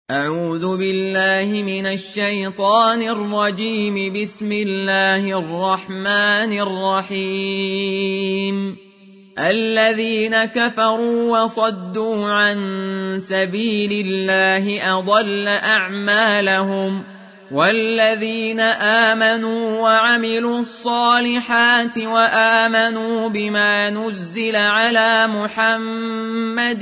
أعوذ بالله من الشيطان الرجيم. بسم الله الرحمن الرحيم. الذين كفروا وصدوا عن سبيل الله أضل أعمالهم، والذين آمنوا وعملوا الصالحات وآمنوا بما نزل على محمد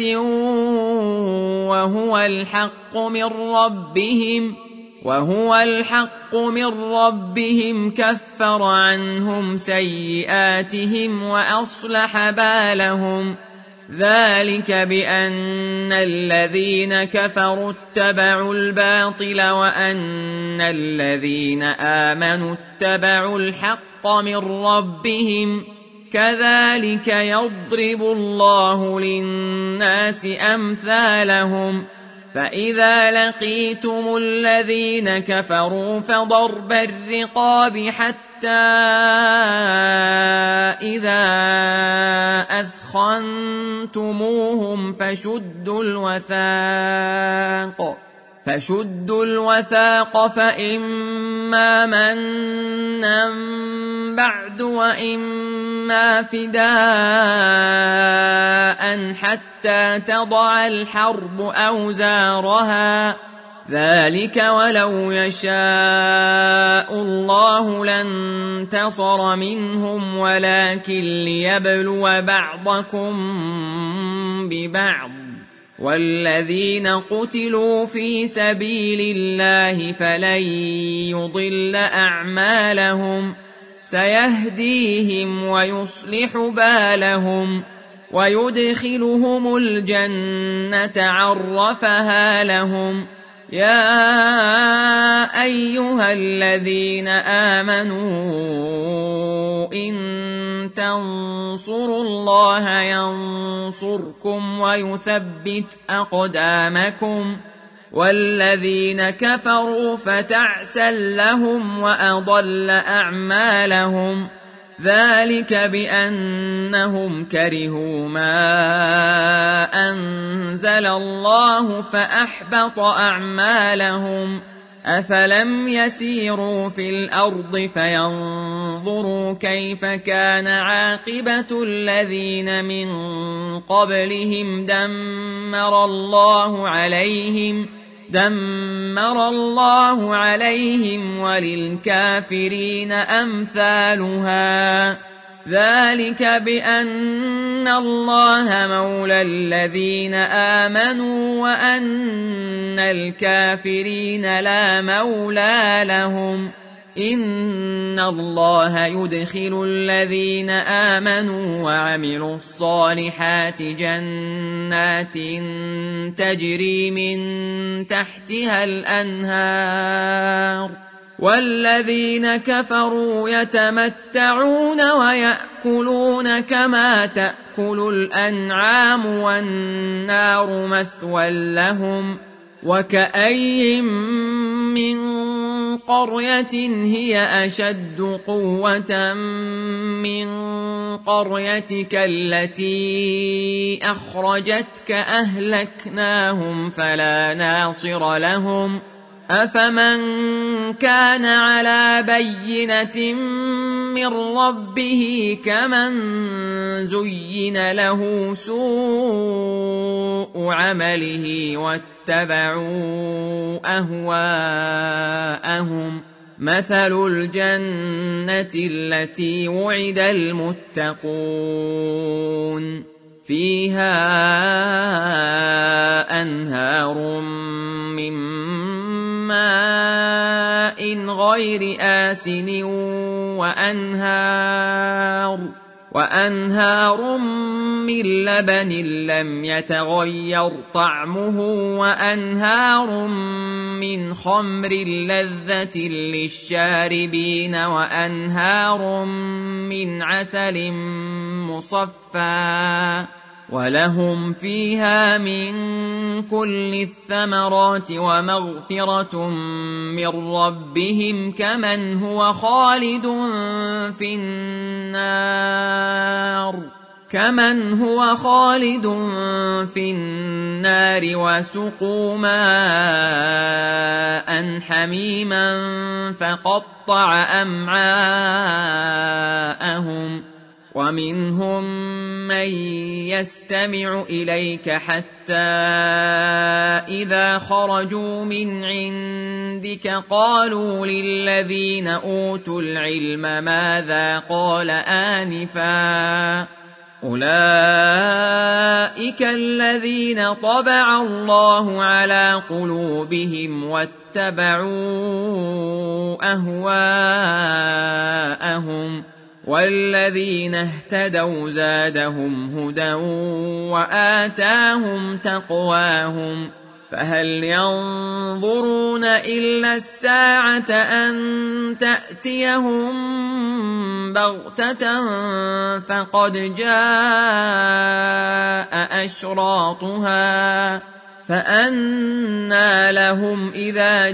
وهو الحق من ربهم كفر عنهم سيئاتهم وأصلح بالهم. ذلك بأن الذين كفروا اتبعوا الباطل وأن الذين آمنوا اتبعوا الحق من ربهم. كذلك يضرب الله للناس أمثالهم. فإذا لقيتم الذين كفروا فضرب الرقاب حتى إذا أثخنتموهم فشدوا الوثاق فإما منا بعد وإما فداء حتى تضع الحرب أوزارها. ذلك ولو يشاء الله لانتصر منهم ولكن ليبلو بعضكم ببعض. والذين قتلوا في سبيل الله فلن يضل أعمالهم، سيهديهم ويصلح بالهم ويدخلهم الجنة عرفها لهم. يا أيها الذين آمنوا إن تنصروا الله ينصركم ويثبت أقدامكم. والذين كفروا فتعسا لهم وأضل أعمالهم. ذلك بأنهم كرهوا ما أنزل الله فأحبط أعمالهم. أفلم يسيروا في الأرض فينظروا كيف كان عاقبة الذين من قبلهم دمر الله عليهم وللكافرين أمثالها. ذلك بأن الله مولى الذين آمنوا وأن الكافرين لا مولى لهم. إن الله يدخل الذين آمنوا وعملوا الصالحات جنات تجري من تحتها الأنهار، والذين كفروا يتمتعون ويأكلون كما تأكل الأنعام والنار مثوى لهم. وكأي من قرية هي أشد قوة من قريتك التي أخرجتك أهلكناهم فلا ناصر لهم. أفمن كان على بينة من ربه كمن زين له سوء عمله واتبعوا أهواءهم. مثل الجنة التي وعد المتقون فيها أنهار من ماء غير آسن وأنهار من لبن لم يتغير طعمه وأنهار من خمر لذة للشاربين وأنهار من عسل مصفى ولهم فيها من كل الثمرات ومغفرة من ربهم كمن هو خالد في النار وسقوا ماء حميما فقطع أمعاءهم ومنهم من يستمع إليك حتى إذا خرجوا من عندك قالوا للذين أوتوا العلم ماذا قال آنفا أولئك الذين طبع الله على قلوبهم واتبعوا أهواءهم والذين اهتدوا زادهم هدى وآتاهم تقواهم فهل ينظرون إلا الساعة أن تأتيهم بغتة فقد جاء أشراطها فأنى لهم إذا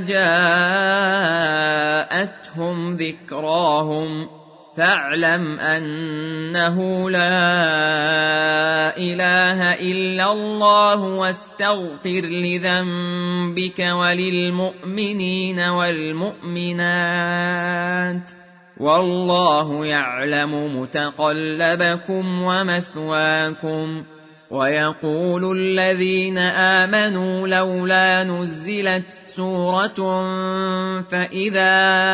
جاءتهم ذكراهم فاعلم أنه لا إله إلا الله واستغفر لذنبك وللمؤمنين والمؤمنات والله يعلم متقلبكم ومثواكم ويقول الذين آمنوا لولا نزلت سورة فإذا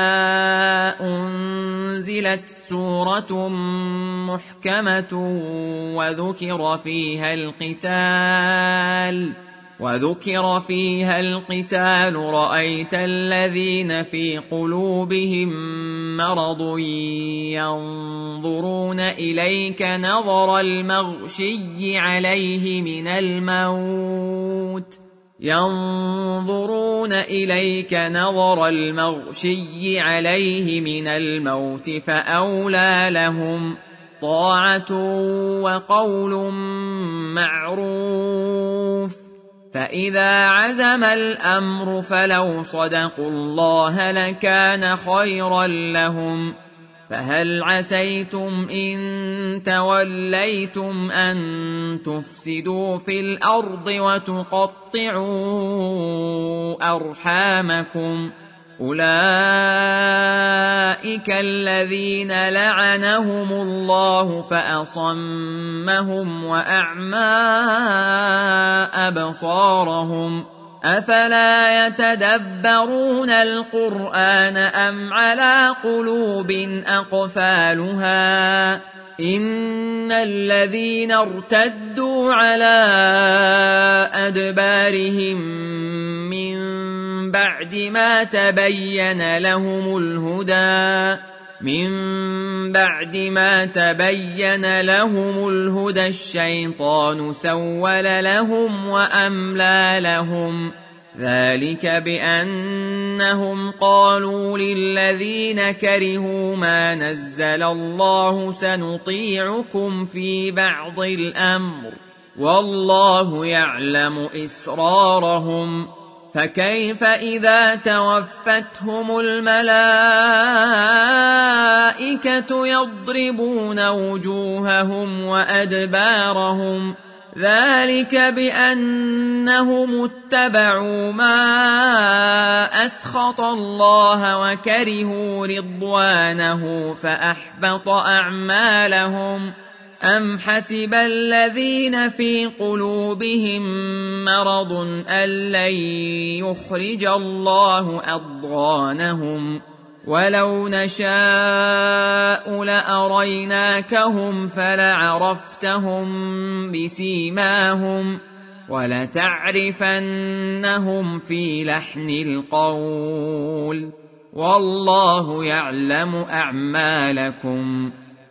أنزلت سورة محكمة وذكر فيها القتال رأيت الذين في قلوبهم مرض ينظرون إليك نظر المغشي عليه من الموت فأولى لهم طاعة وقول معروف فإذا عزم الأمر فلو صدقوا الله لكان خيرا لهم فهل عسيتم إن توليتم أن تفسدوا في الأرض وتقطعوا أرحامكم أولئك الذين لعنهم الله فأصمهم وأعمى أبصارهم أفلا يتدبرون القرآن أم على قلوب أقفالها إن الذين ارتدوا على أدبارهم من بعد ما تبين لهم الهدى الشيطان سول لهم وأملى لهم ذلك بأنهم قالوا للذين كرهوا ما نزل الله سنطيعكم في بعض الأمر والله يعلم إسرارهم فكيف إذا توفتهم الملائكة يضربون وجوههم وأدبارهم ذلك بأنهم اتبعوا ما أسخط الله وكرهوا رضوانه فأحبط أعمالهم أم حسب الذين في قلوبهم مرض أن لن يخرج الله أضغانهم ولو نشاء لأريناكهم فلعرفتهم بسيماهم ولتعرفنهم في لحن القول والله يعلم أعمالكم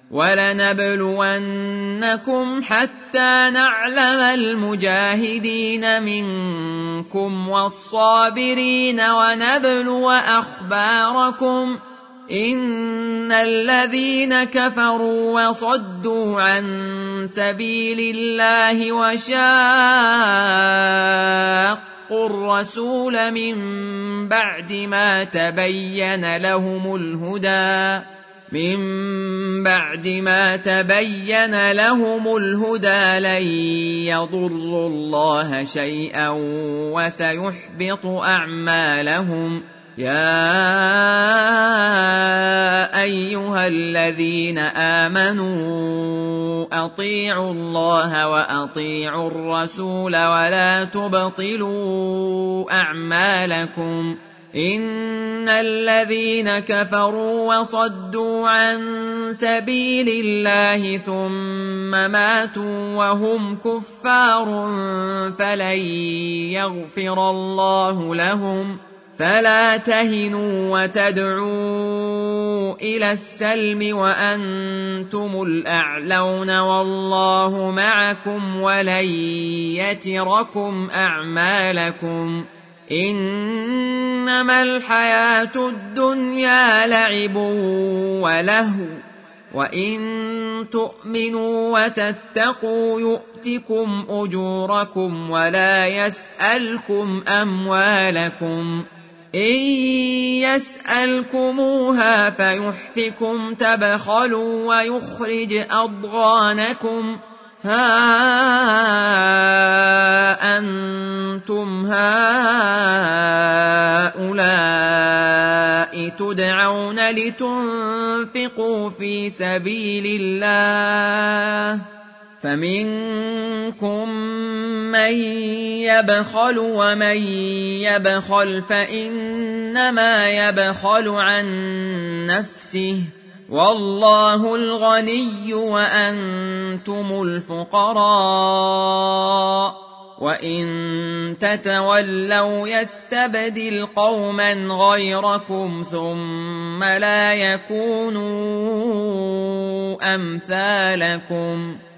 ولنبلونكم حتى نعلم المجاهدين منكم والصابرين ونبلو أخباركم إن الذين كفروا وصدوا عن سبيل الله وشاقوا الرسول من بعد ما تبين لهم الهدى لن يضروا الله شيئا وسيحبط أعمالهم يا أيها الذين آمنوا أطيعوا الله وأطيعوا الرسول ولا تبطلوا أعمالكم إن الذين كفروا وصدوا عن سبيل الله ثم ماتوا وهم كفار فلن يغفر الله لهم فلا تهنوا وتدعوا إلى السلم وأنتم الأعلون والله معكم ولن يتركم أعمالكم إنما الحياة الدنيا لعب ولهو وإن تؤمنوا وتتقوا يؤتكم أجوركم ولا يسألكم أموالكم إن يسألكموها فيحفكم تبخلوا ويخرج أضغانكم ها أنتم هؤلاء تدعون لتنفقوا في سبيل الله فمنكم من يبخل ومن يبخل فإنما يبخل عن نفسه والله الغني وأنتم الفقراء وإن تتولوا يستبدل قوما غيركم ثم لا يكونوا أمثالكم